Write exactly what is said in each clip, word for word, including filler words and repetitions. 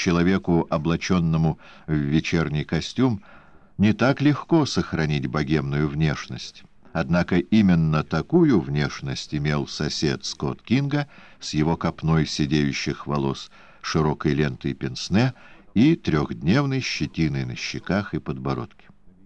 человеку, облаченному в вечерний костюм, не так легко сохранить богемную внешность. Однако именно такую внешность имел сосед Скотт Кинга с его копной сидеющих волос, широкой лентой пенсне и трехдневной щетиной на щеках и подбородке.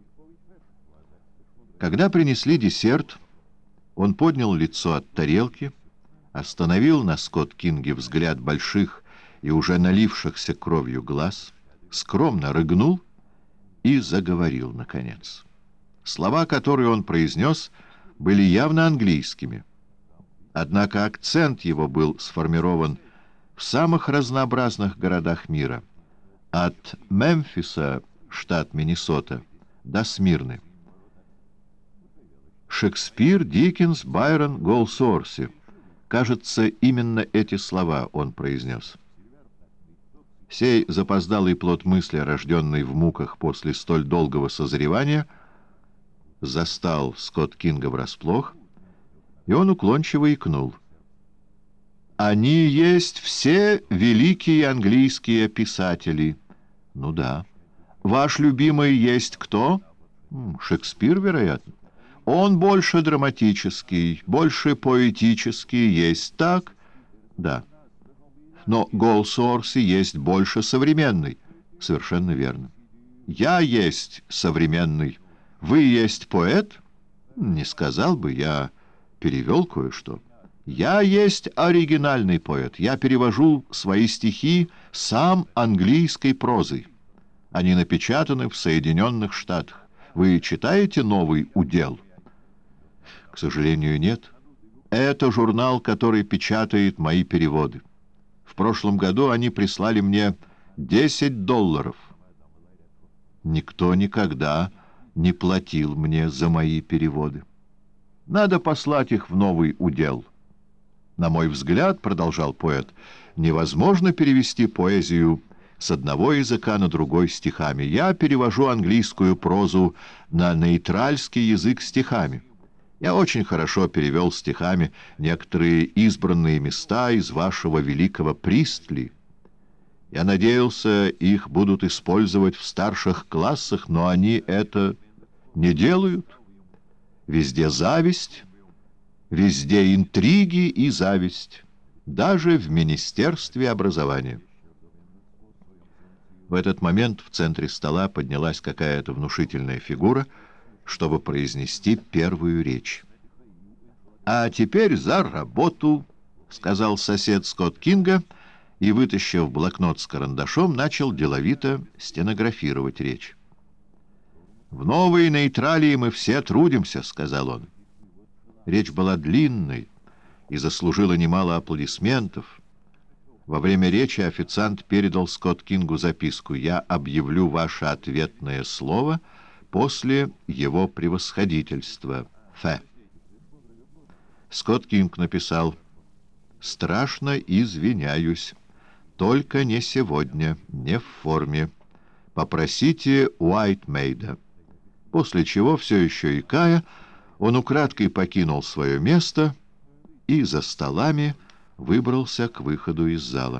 Когда принесли десерт, он поднял лицо от тарелки, остановил на Скотт Кинге взгляд больших и уже налившихся кровью глаз, скромно рыгнул и заговорил, наконец. Слова, которые он произнес, были явно английскими. Однако акцент его был сформирован в самых разнообразных городах мира, от Мемфиса, штат Миннесота, до Смирны. Шекспир, Диккенс, Байрон, Голсуорси. Кажется, именно эти слова он произнес. Сей запоздалый плод мысли, рожденный в муках после столь долгого созревания, застал Скотт Кинга врасплох, и он уклончиво икнул. «Они есть все великие английские писатели». «Ну да». «Ваш любимый есть кто?» «Шекспир, вероятно». «Он больше драматический, больше поэтический, есть так?» «Да». «Но Голсуорси есть больше современный». «Совершенно верно». «Я есть современный. Вы есть поэт?» «Не сказал бы, я перевел кое-что». «Я есть оригинальный поэт. Я перевожу свои стихи сам английской прозой. Они напечатаны в Соединенных Штатах. Вы читаете «Новый удел»?» «К сожалению, нет. Это журнал, который печатает мои переводы. В прошлом году они прислали мне десять долларов. Никто никогда не платил мне за мои переводы. Надо послать их в «Новый удел». На мой взгляд, — продолжал поэт, — невозможно перевести поэзию с одного языка на другой стихами. Я перевожу английскую прозу на нейтральский язык стихами. Я очень хорошо перевел стихами некоторые избранные места из вашего великого Пристли. Я надеялся, их будут использовать в старших классах, но они это не делают. Везде зависть, везде интриги и зависть, даже в Министерстве образования». В этот момент в центре стола поднялась какая-то внушительная фигура, чтобы произнести первую речь. «А теперь за работу», — сказал сосед Скотт Кинга, и, вытащив блокнот с карандашом, начал деловито стенографировать речь. «В новой нейтралии мы все трудимся», — сказал он. Речь была длинной и заслужила немало аплодисментов. Во время речи официант передал Скотт Кингу записку: «Я объявлю ваше ответное слово после его превосходительства. Ф». Скотт Кинг написал: «Страшно извиняюсь. Только не сегодня, не в форме. Попросите Уайтмейда». После чего, все еще икая, он украдкой покинул свое место и за столами выбрался к выходу из зала.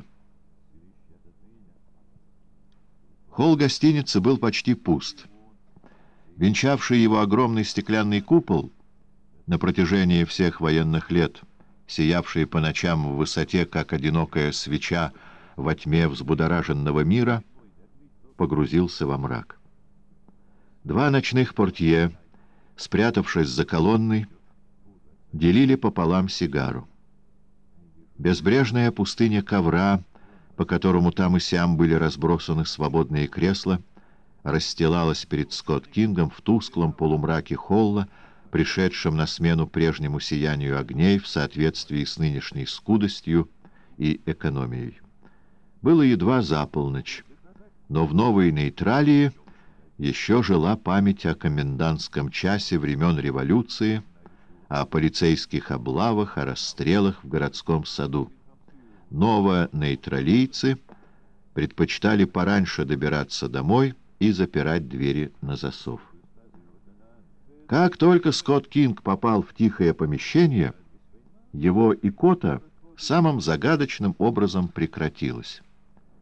Холл гостиницы был почти пуст. Венчавший его огромный стеклянный купол, на протяжении всех военных лет, сиявший по ночам в высоте, как одинокая свеча во тьме взбудораженного мира, погрузился во мрак. Два ночных портье, спрятавшись за колонной, делили пополам сигару. Безбрежная пустыня ковра, по которому там и сям были разбросаны свободные кресла, расстилалась перед Скотт Кингом в тусклом полумраке холла, пришедшем на смену прежнему сиянию огней в соответствии с нынешней скудостью и экономией. Было едва за полночь, но в новой нейтралии еще жила память о комендантском часе времен революции, о полицейских облавах, о расстрелах в городском саду. Новонейтралийцы предпочитали пораньше добираться домой и запирать двери на засов. Как только Скотт Кинг попал в тихое помещение, его икота самым загадочным образом прекратилась.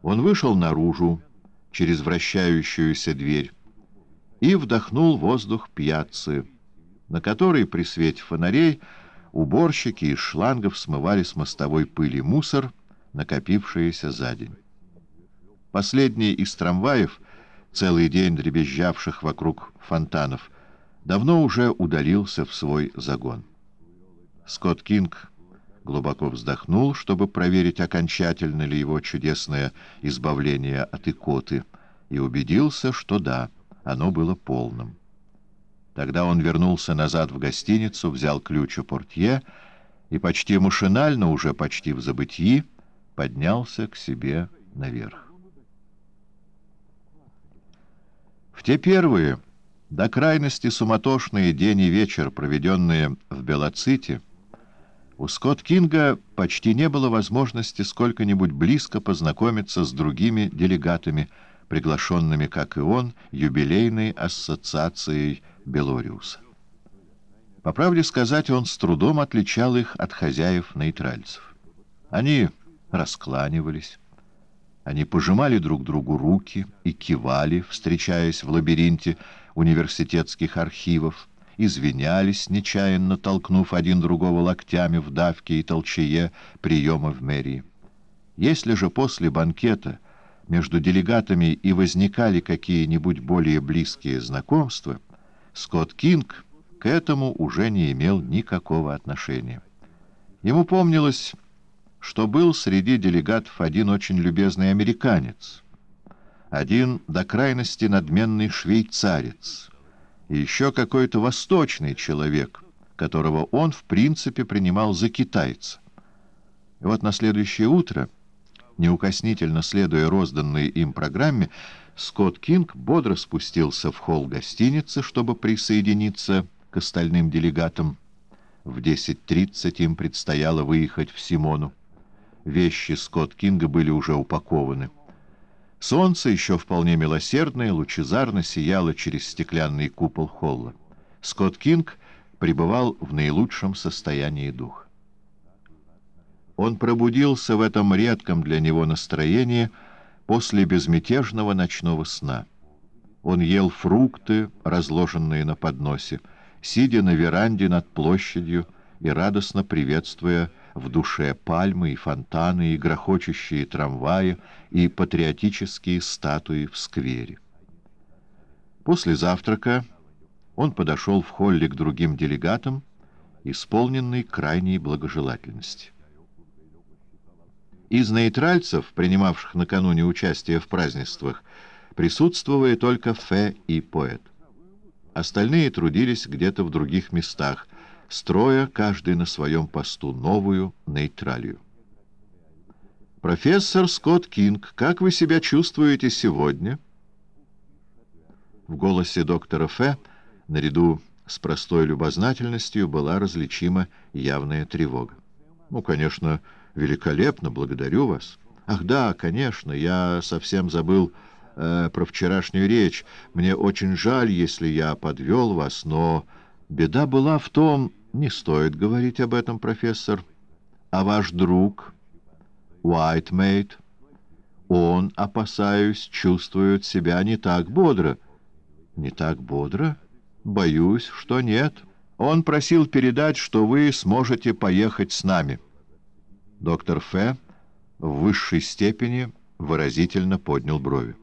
Он вышел наружу через вращающуюся дверь и вдохнул воздух пьяццы, на который при свете фонарей уборщики из шлангов смывали с мостовой пыли мусор, накопившийся за день. Последний из трамваев, целый день дребезжавших вокруг фонтанов, давно уже удалился в свой загон. Скотт Кинг глубоко вздохнул, чтобы проверить, окончательно ли его чудесное избавление от икоты, и убедился, что да, оно было полным. Тогда он вернулся назад в гостиницу, взял ключ у портье и почти машинально, уже почти в забытьи, поднялся к себе наверх. В те первые, до крайности суматошные день и вечер, проведенные в Белоците, у Скотт Кинга почти не было возможности сколько-нибудь близко познакомиться с другими делегатами, приглашенными, как и он, юбилейной ассоциацией Белориуса. По правде сказать, он с трудом отличал их от хозяев-нейтральцев. Они раскланивались, они пожимали друг другу руки и кивали, встречаясь в лабиринте университетских архивов, извинялись, нечаянно толкнув один другого локтями в давке и толчее приема в мэрии. Если же после банкета между делегатами и возникали какие-нибудь более близкие знакомства, Скотт Кинг к этому уже не имел никакого отношения. Ему помнилось, что был среди делегатов один очень любезный американец, один до крайности надменный швейцарец и еще какой-то восточный человек, которого он в принципе принимал за китайца. И вот на следующее утро, неукоснительно следуя розданной им программе, Скотт Кинг бодро спустился в холл гостиницы, чтобы присоединиться к остальным делегатам. В десять тридцать им предстояло выехать в Симону. Вещи Скотт Кинга были уже упакованы. Солнце, еще вполне милосердное, лучезарно сияло через стеклянный купол холла. Скотт Кинг пребывал в наилучшем состоянии духа. Он пробудился в этом редком для него настроении после безмятежного ночного сна. Он ел фрукты, разложенные на подносе, сидя на веранде над площадью и радостно приветствуя в душе пальмы и фонтаны, и грохочущие трамваи, и патриотические статуи в сквере. После завтрака он подошел в холле к другим делегатам, исполненный крайней благожелательности. Из нейтральцев, принимавших накануне участие в празднествах, присутствовали только Фе и Поэт. Остальные трудились где-то в других местах, строя каждый на своем посту новую нейтралию. «Профессор Скотт Кинг, как вы себя чувствуете сегодня?» В голосе доктора Фе, наряду с простой любознательностью, была различима явная тревога. «Ну, конечно, великолепно, благодарю вас». «Ах да, конечно, я совсем забыл э, про вчерашнюю речь. Мне очень жаль, если я подвел вас, но беда была в том...» «Не стоит говорить об этом, профессор. А ваш друг, Уайтмейд, он, опасаюсь, чувствует себя не так бодро». «Не так бодро? Боюсь, что нет. Он просил передать, что вы сможете поехать с нами». Доктор Фе в высшей степени выразительно поднял брови.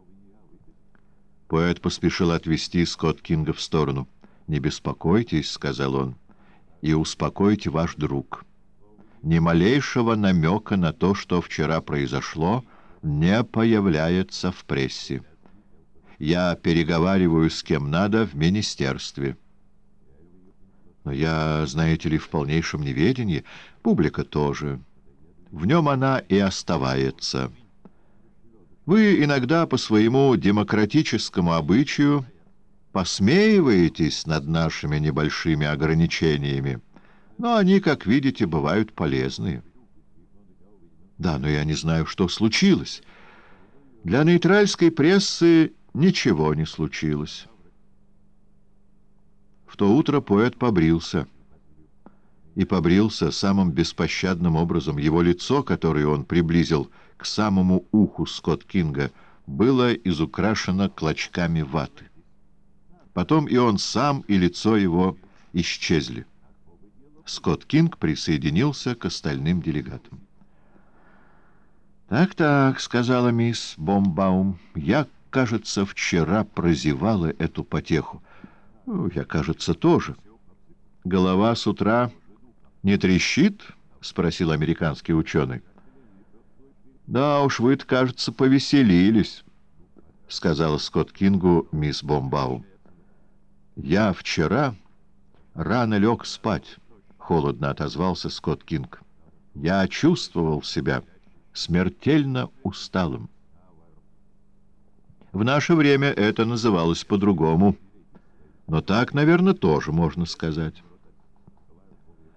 Поэт поспешил отвести Скотт Кинга в сторону. «Не беспокойтесь», — сказал он, — «и успокойте ваш друг. Ни малейшего намека на то, что вчера произошло, не появляется в прессе. Я переговариваю с кем надо в министерстве». «Но я, знаете ли, в полнейшем неведении. Публика тоже. В нем она и оставается. Вы иногда по своему демократическому обычаю посмеиваетесь над нашими небольшими ограничениями, но они, как видите, бывают полезные». «Да, но я не знаю, что случилось. Для нейтральской прессы ничего не случилось». В то утро поэт побрился. И побрился самым беспощадным образом. Его лицо, которое он приблизил к самому уху Скотт Кинга было изукрашено клочками ваты. Потом и он сам, и лицо его исчезли. Скотт Кинг присоединился к остальным делегатам. «Так-так», — сказала мисс Бомбаум, — «я, кажется, вчера прозевала эту потеху. Ну, я, кажется, тоже». «Голова с утра не трещит?» — спросил американский ученый. «Да уж, вы-то, кажется, повеселились», — сказала Скотт Кингу мисс Бомбаум. «Я вчера рано лег спать», — холодно отозвался Скотт Кинг. «Я чувствовал себя смертельно усталым». В наше время это называлось по-другому, но так, наверное, тоже можно сказать.